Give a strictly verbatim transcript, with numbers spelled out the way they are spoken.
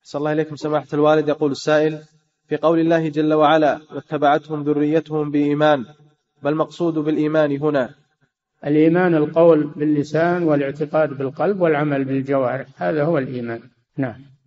صلى الله عليكم سماحة الوالد. يقول السائل: في قول الله جل وعلا: واتبعتهم ذريتهم بإيمان، ما المقصود بالإيمان هنا؟ الإيمان القول باللسان والاعتقاد بالقلب والعمل بالجوارح، هذا هو الإيمان. نعم.